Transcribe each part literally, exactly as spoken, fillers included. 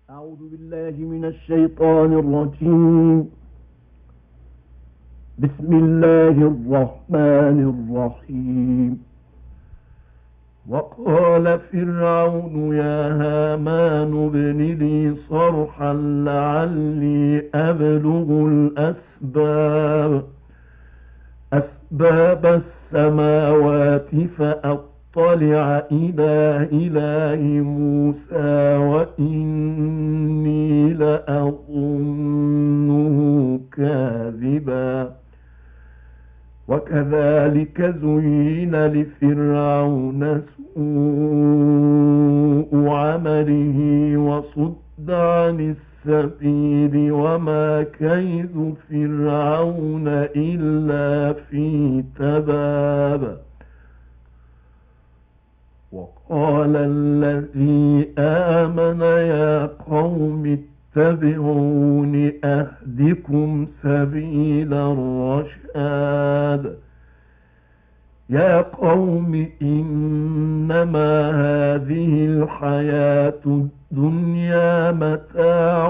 أعوذ بالله من الشيطان الرجيم. بسم الله الرحمن الرحيم. وقال فرعون يا هامان ابن لي صرحا لعلي أبلغ الأسباب أسباب السماوات فأطلع إلى إله موسى وإني لأظنه كاذبا. وكذلك زين لفرعون سوء عمله وصد عن السبيل وما كيد فرعون إلا في تباب. وقال الذي آمن يا قوم اتبعون أهدكم سبيل الرشاد. يا قوم إنما هذه الحياة الدنيا متاع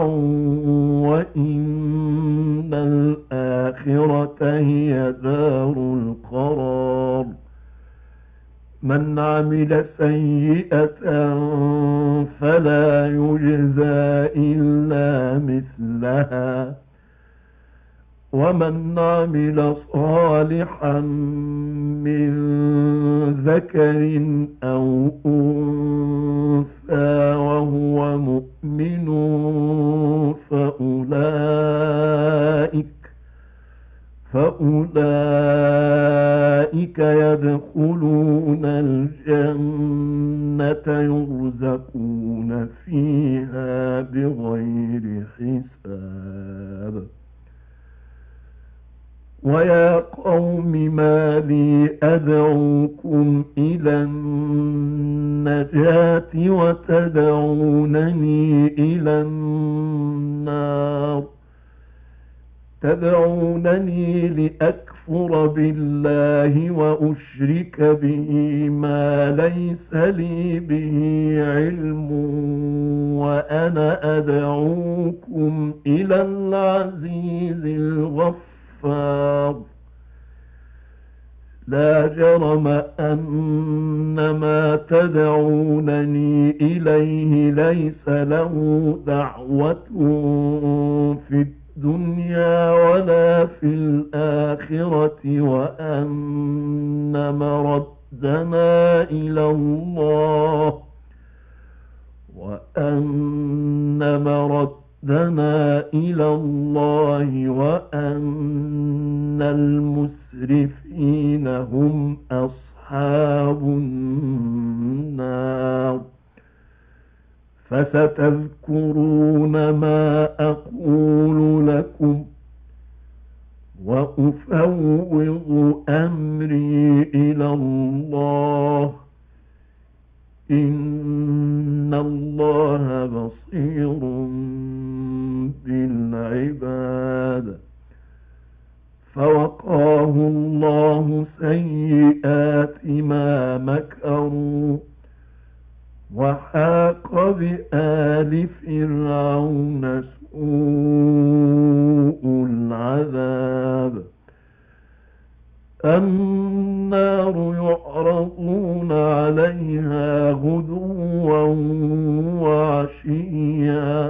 وإن الآخرة هي دار القرار. من عمل سيئة فلا يجزى إلا مثلها ومن عمل صالحا من ذكر أو أنثى وهو مؤمن فأولئك فأولئك يدخلون الجنة يرزقون فيها بغير حساب. ويا قوم ما لي أدعوكم إلى النجاة وتدعونني إلى النار تدعونني لأكفر بالله وأشرك به ما ليس لي به علم وأنا أدعوكم إلى العزيز الغفار. لا جرم أن ما تدعونني إليه ليس له دعوة في الدنيا ولا في الآخرة وأن مردنا إلى الله وأن مردنا إلى الله وأن المسرفين هم أصحاب النار. فستذكرون ما أقول لكم وأفوض أمري إلى الله إن الله بصير بالعباد. فوقاه الله سيئات ما مكروا وحاق بآل فرعون سوء العذاب. النار يعرضون عليها غدوا وعشيا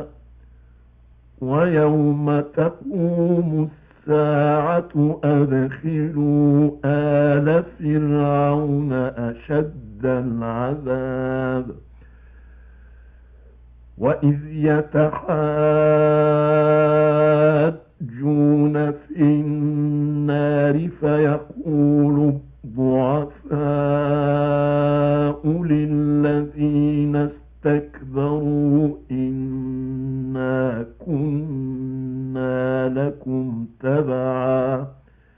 ويوم تقوم الساعة أدخلوا آل فرعون أشد العذاب. وإذ يتحاجون في النار فيقول الضعفاء للذين استكبروا إنا كنا لكم تبعا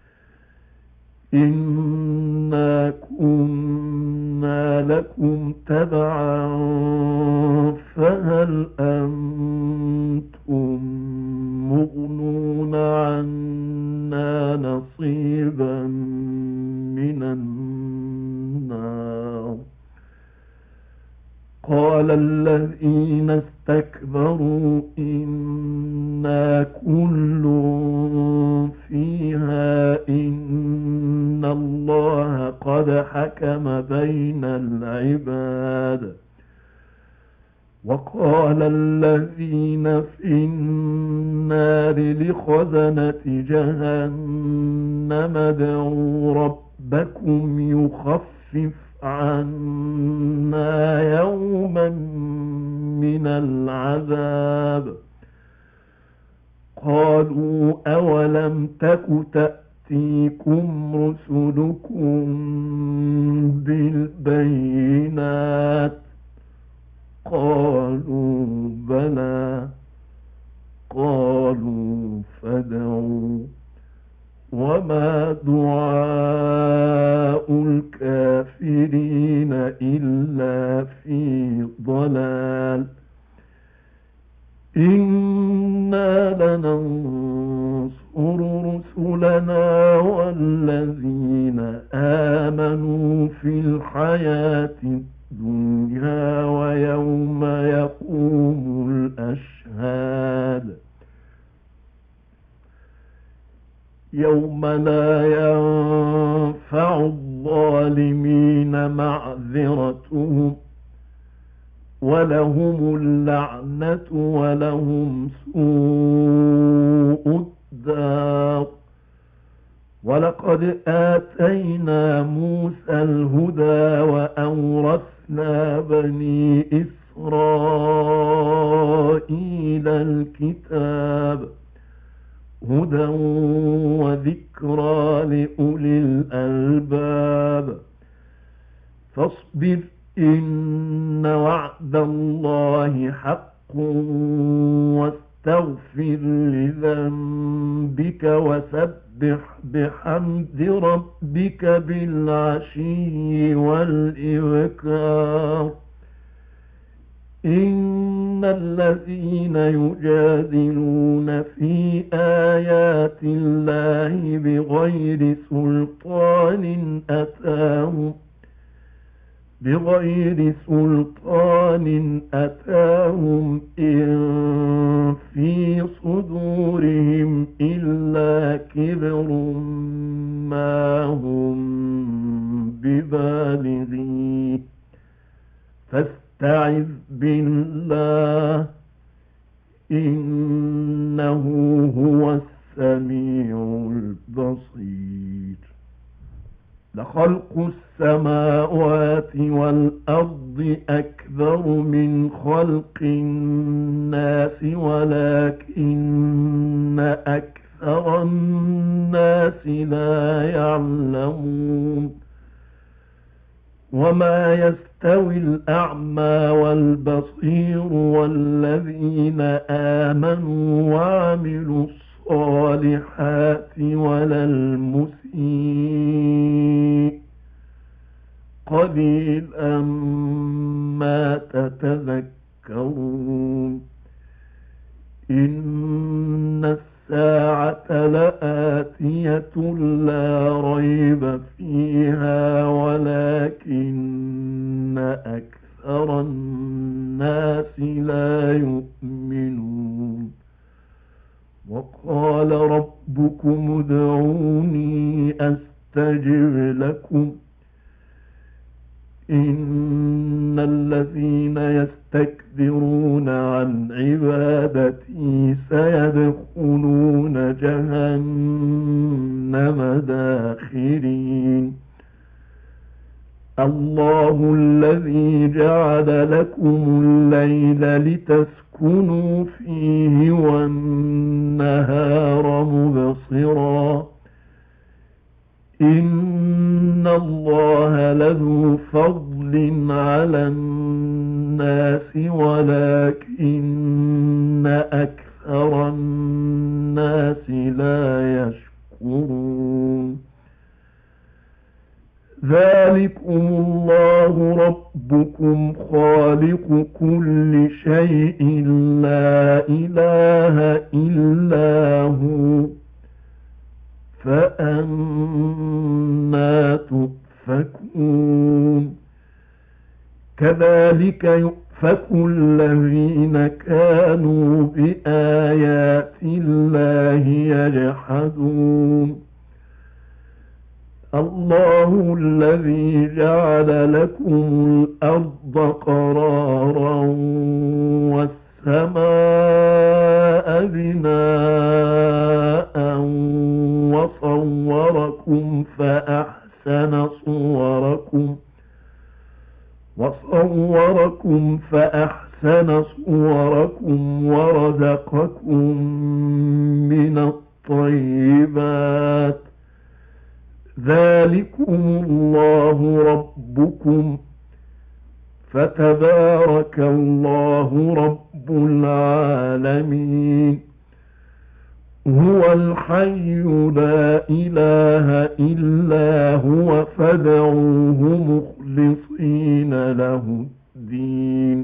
إنا كنا لكم تبعا فهل أنتم مغنون عنا نصيبا من النار. قال الذين استكبروا إنا كل فيها إن الله قد حكم بين العباد. وقال الذين في النار لخزنة جهنم ادعوا ربكم يخفف عنا يوما من العذاب. قالوا أولم تك تأتيكم رسلكم بالبينات قالوا بلى. قالوا فادعوا وما دعاء الكافرين إلا في ضلال. إنا لننصر رسلنا والذين آمنوا في الحياة الدنيا ويوم يقوم الأشهاد. يوم لا ينفع الظالمين معذرتهم ولهم اللعنة ولهم سوء الدار. ولقد آتينا موسى الهدى وأورثنا بني إسرائيل الكتاب هدى وذكرى لأولي الألباب. فاصبر إن وعد الله حق واستغفر لذنبك وسبح بحمد ربك بالعشي والإبكار. إن الذين يجادلون في آيات الله بغير سلطان أتاهم بغير سلطان أتاهم إن في صدورهم إلا كبر ما هم ببالغيه فاستعذ بالله إنه هو السميع البصير. لخلق السماوات والأرض أكبر من خلق الناس ولكن أكثر الناس لا يعلمون. وما يستوي الأعمى والبصير والذين آمنوا وعملوا الصالحات ولا المسيء قليلا ما تتذكرون. إن الساعة لآتية لا ريب فيها ولكن أكثر الناس لا يؤمنون. وقال ربكم ادعوني أستجب لكم إن الذين يستكبرون عن عبادتي سيدخلون جهنم داخرين. الله الذي جعل لكم الليل لتسكنوا فيه والنهار مبصرا إن الله لذو فضل على الناس ولكن أكثر الناس لا يشكرون. ذلكم الله ربكم خالق كل شيء لا إله إلا هو فأنى تؤفكون. كذلك يؤفك فكلما كانوا بآيات الله يجحدون. الله الذي جعل لكم الأرض قرارا والسماء بناء وصوركم فأحسن صوركم وصوركم فأحسن صوركم ورزقكم من الطيبات. ذلكم الله ربكم فتبارك الله رب العالمين. هو الحي لا إله إلا هو فادعوه مخلصين له الدين.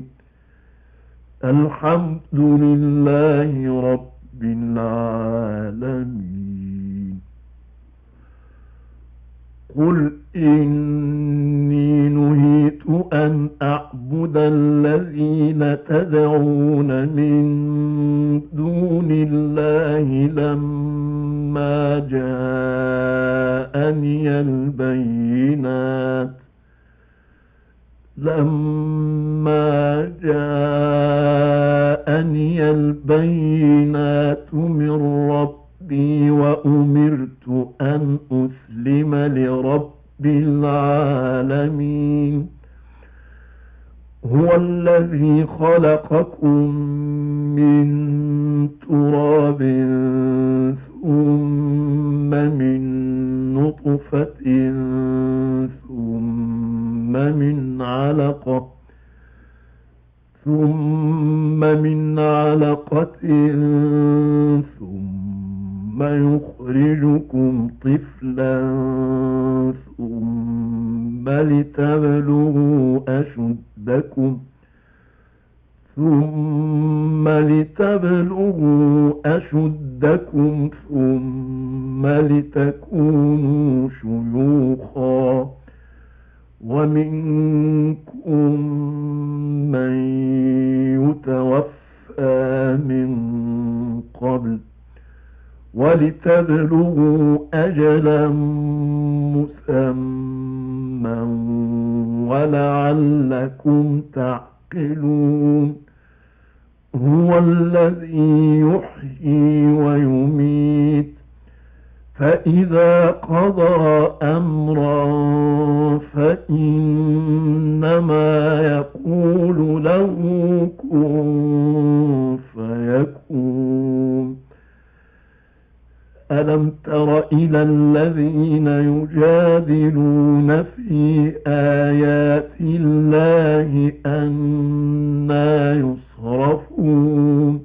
الحمد لله رب العالمين. قل إني نهيت أن أعبد الذين تدعون من دون الله لما جاءني البينات لما جاءني البينات من ربي وأمرت أن أسلم لرب العالمين. هو الذي خلقكم من تراب ثم من نطفة ثم من علقة ثم من علقة ثم يخرجكم طفلا ثم لتبلغوا أشدكم ثم لتبلغوا أشدكم ثم لتكونوا شيوخا ومنكم من يتوفى من قبل ولتبلغوا أجلا مسمى ولعلكم تعقلون. هو الذي يحيي ويميت فإذا قضى أمرا فإنما يقول له كن فيكون. ألم تر إلى الذين يجادلون في آيات الله أنى يصرفون.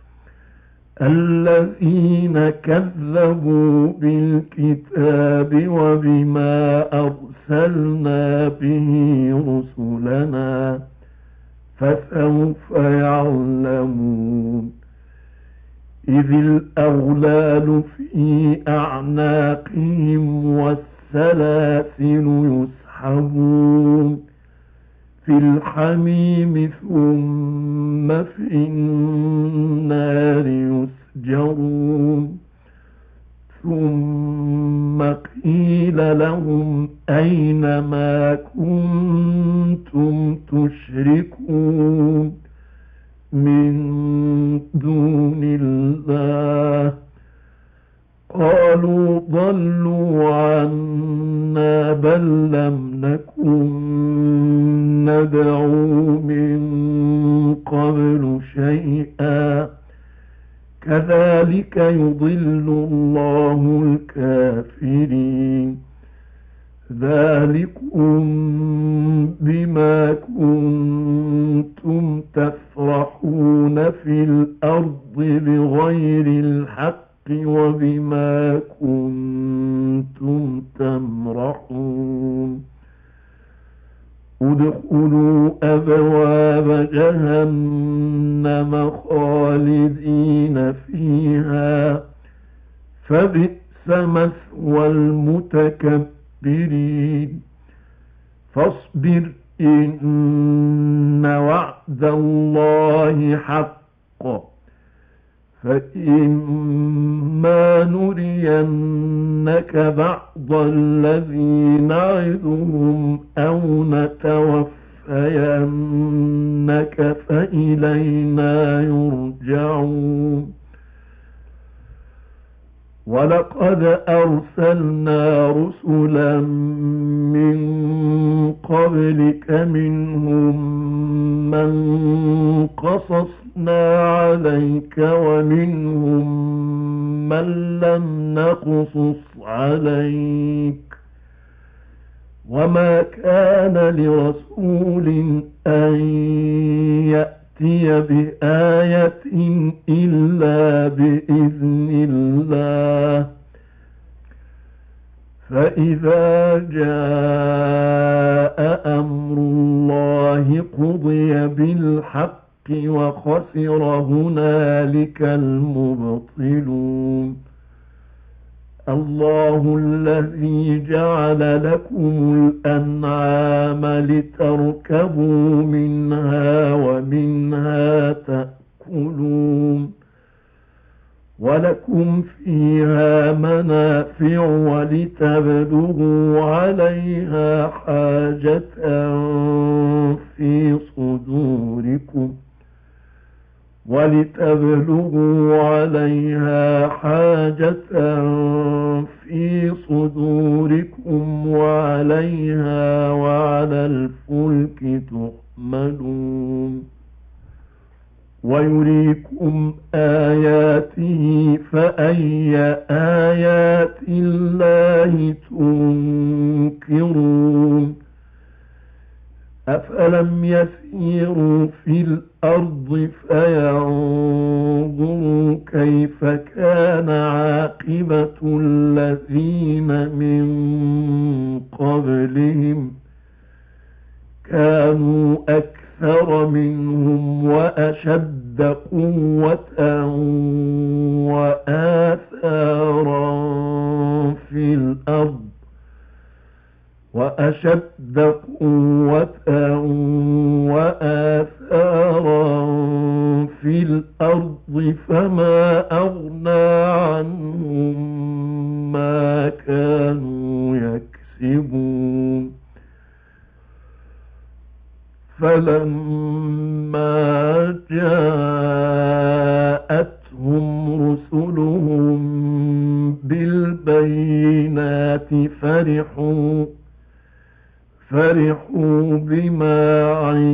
الذين كذبوا بالكتاب وبما أرسلنا به رسلنا فسوف يعلمون. إذ الأغلال في أعناقهم والسلاسل يسحبون في الحميم ثم في النار يسجرون. ثم قيل لهم أين ما كنتم تشركون من دون الله قالوا ضلوا عنا بل لم نكن ندعو من قبل شيئا كذلك يضل الله الكافرين. ذلكم بما كنتم تفرحون في الأرض بغير الحق وبما كنتم تمرحون. ادخلوا أبواب جهنم خالدين فيها فبئس مثوى المتكبرين. فاصبر إن وعد الله حق فإما نرينك بعض الذي نعدهم أو نتوفينك فإلينا يرجعون ولقد أرسلنا رسلا من قبلك منهم من قصصنا عليك ومنهم من لم نقصص عليك وما كان لرسول أن يأتي بآية إلا بإذن الله فإذا جاء أمر الله قضي بالحق وخسر هنالك المبطلون الله الذي جعل لكم الأنعام لتركبوا منها ومنها تأكلون ولكم فيها منافع ولتبلغوا عليها حاجة في صدوركم ولتبلغوا عليها حاجة في صدوركم وعليها وعلى الفلك تحملون ويريكم آياته فأي آيات الله تنكرون أفلم يسيروا في الأرض فينظروا كيف كان عاقبة الذين من قبلهم كانوا أكثر منهم وأشد قوة وآثارا في الأرض وأشد قوة وآثارا في الأرض فما أغنى عنهم ما كانوا يكسبون فلما جاءتهم رسلهم بالبينات فرحوا فرحوا بما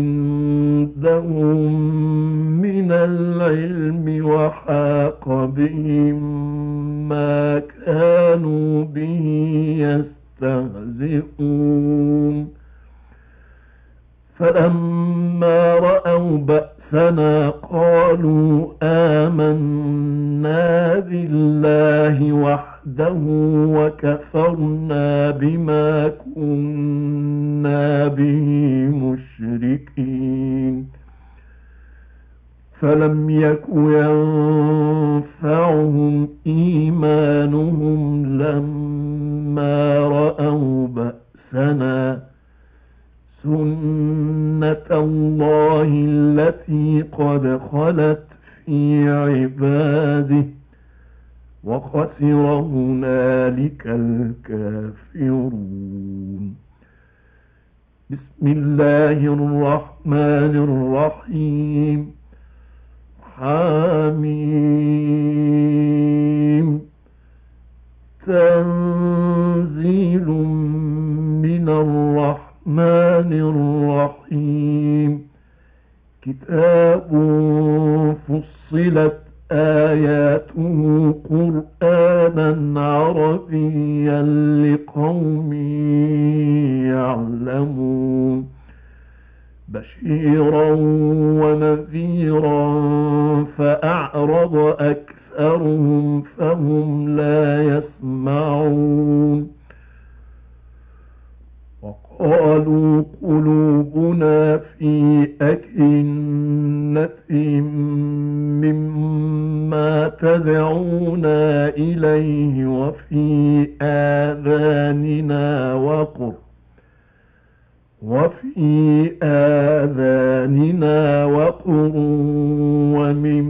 عندهم من العلم وحاق بهم ما كانوا به يستهزئون فلما رأوا بأسنا قالوا آمنا بالله وحده وكفرنا بما كنا به مشركين فلم يك ينفعهم إيمانهم لما رأوا بأسنا سنة الله التي قد خلت في عباده وخسر هنالك الكافرون بسم الله الرحمن الرحيم حميم تنزيل من الرحمن الرحيم كتاب فصلت آياته قرآنا عربيا لقوم يعلمون بشيرا ونذيرا فأعرض أكثرهم فهم لا يسمعون وقالوا قلوبنا في أكنة مما تدعونا إليه وفي آذاننا وقر وفي آذاننا وقر ومن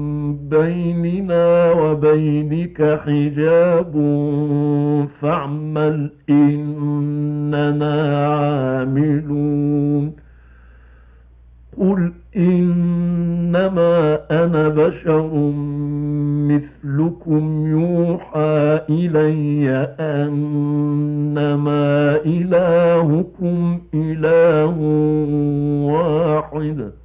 بيننا وبينك حجاب فاعمل إننا عاملون قل إنما أنا بشر مثلكم يوحى إلي أنما إلهكم إله واحد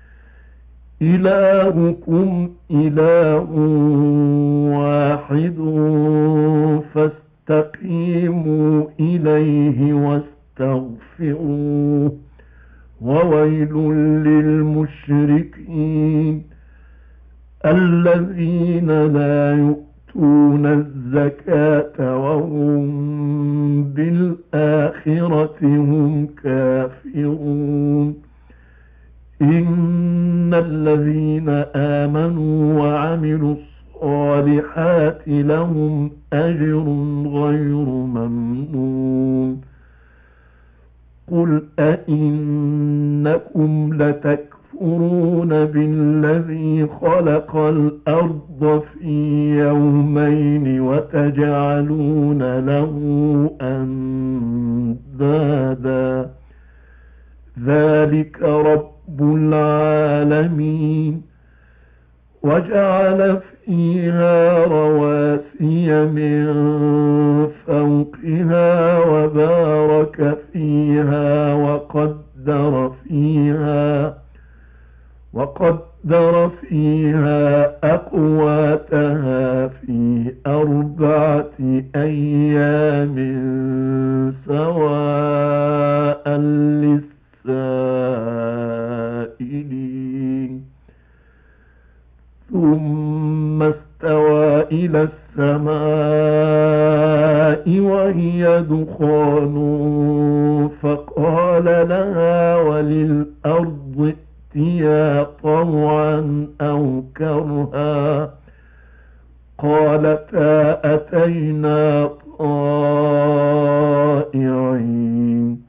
إلهكم إله واحد فاستقيموا إليه واستغفروه وويل للمشركين الذين لا يؤتون الزكاة وهم بالآخرة هم كافرون إن الذين آمنوا وعملوا الصالحات لهم أجر غير ممنون قل أئنكم لتكفرون بالذي خلق الأرض في يومين وتجعلون له أندادا ذلك رب العالمين وجعل فيها رواسي من فوقها وبارك فيها وقدر فيها وقدر فيها أقواتها في أربعة أيام سواء للسائلين ثم استوى إلى السماء وهي دخان فقال لها وللأرض ائتيا طوعا أو كرها قالتا أتينا طائعين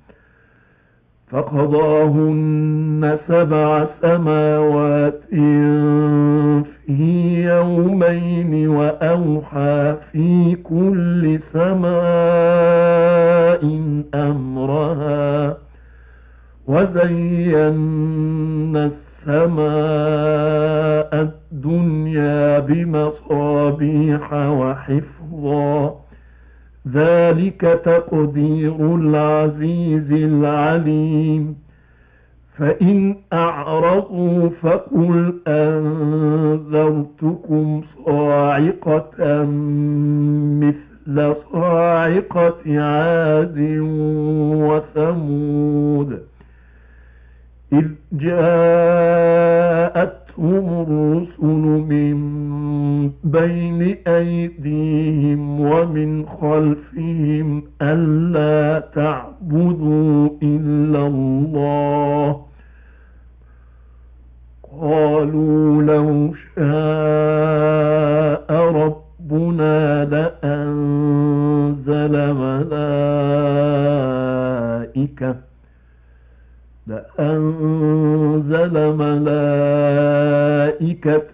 فقضاهن سبع سماوات في يومين وأوحى في كل سماء أمرها وزينا السماء الدنيا بمصابيح وحفظا ذلك تقدير العزيز العليم فإن أعرضوا فقل أنذرتكم صاعقة مثل صاعقة عاد وثمود إذ جاءتهم الرسل من بين أيديهم ومن خلفهم ألا تعبدوا إلا الله قالوا لو شاء ربنا لأنزل ملائكة لأنزل ملائكة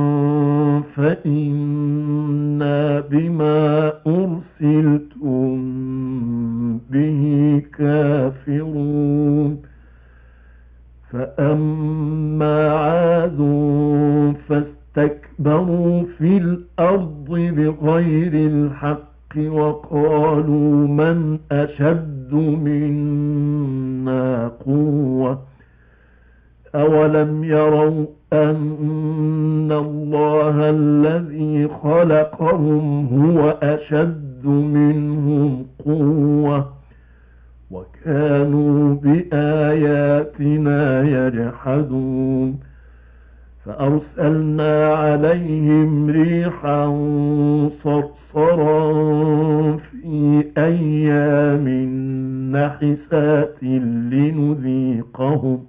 فإنا بما أرسلتم به كافرون فأما عاد فاستكبروا في الأرض بغير الحق وقالوا من أشد منا قوة أولم يروا أن الله الذي خلقهم هو أشد منهم قوة وكانوا بآياتنا يجحدون فأرسلنا عليهم ريحا صرصرا في أيام نحسات لنذيقهم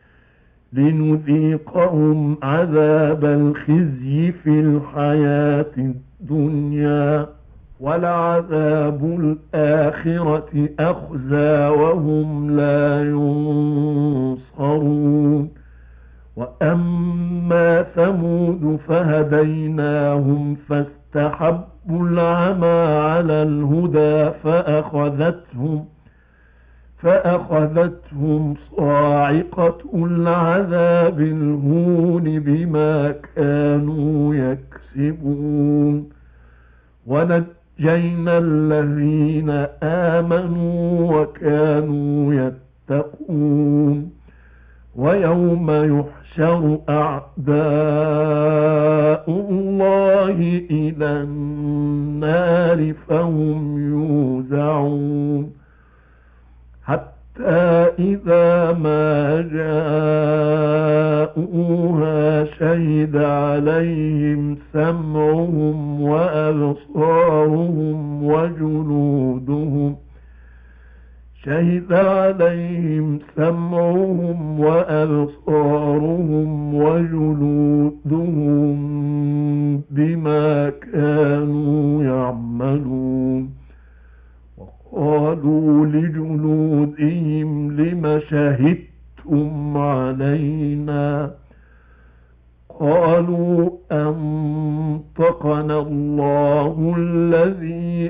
لنذيقهم عذاب الخزي في الحياة الدنيا ولعذاب الآخرة أخزى وهم لا ينصرون. وأما ثمود فهديناهم فاستحبوا العمى على الهدى فأخذتهم فأخذتهم صاعقة العذاب الهون بما كانوا يكسبون. ونجينا الذين آمنوا وكانوا يتقون. ويوم يحشر أعداء الله إلى النار فهم يوزعون حتى إذا ما جاءوها شهد عليهم سمعهم وأبصارهم وجلودهم شهد عليهم سمعهم وأبصارهم وجلودهم بما كانوا يعملون. وقالوا لجلودهم لم شهدتم علينا قالوا أنطقنا الله الذي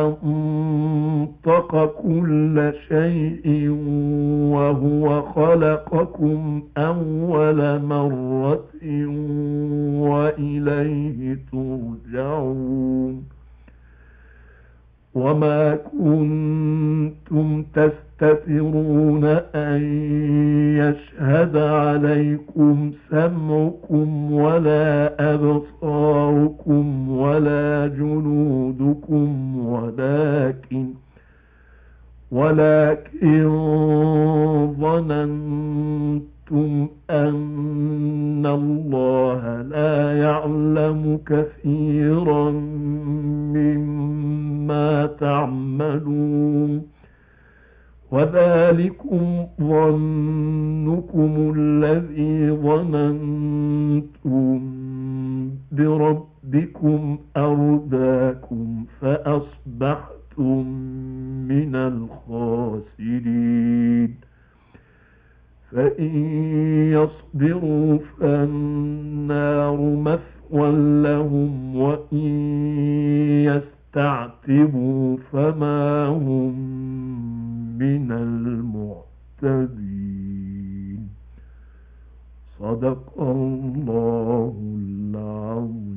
أنطق كل شيء وهو خلقكم أول مرة وإليه ترجعون. وما كنتم تستترون أن يشهد عليكم سمعكم ولا أبصاركم ولا جلودكم ولكن ولكن ظننتم أن الله لا يعلم كثيرا مما تعملون. وذلكم ظنكم الذي ظننتم بربكم أرداكم فأصبحتم من الخاسرين. فإن يصبروا فالنار مثوى لهم وإن يستعتبوا فما هم من المعتدين. صدق الله العظيم.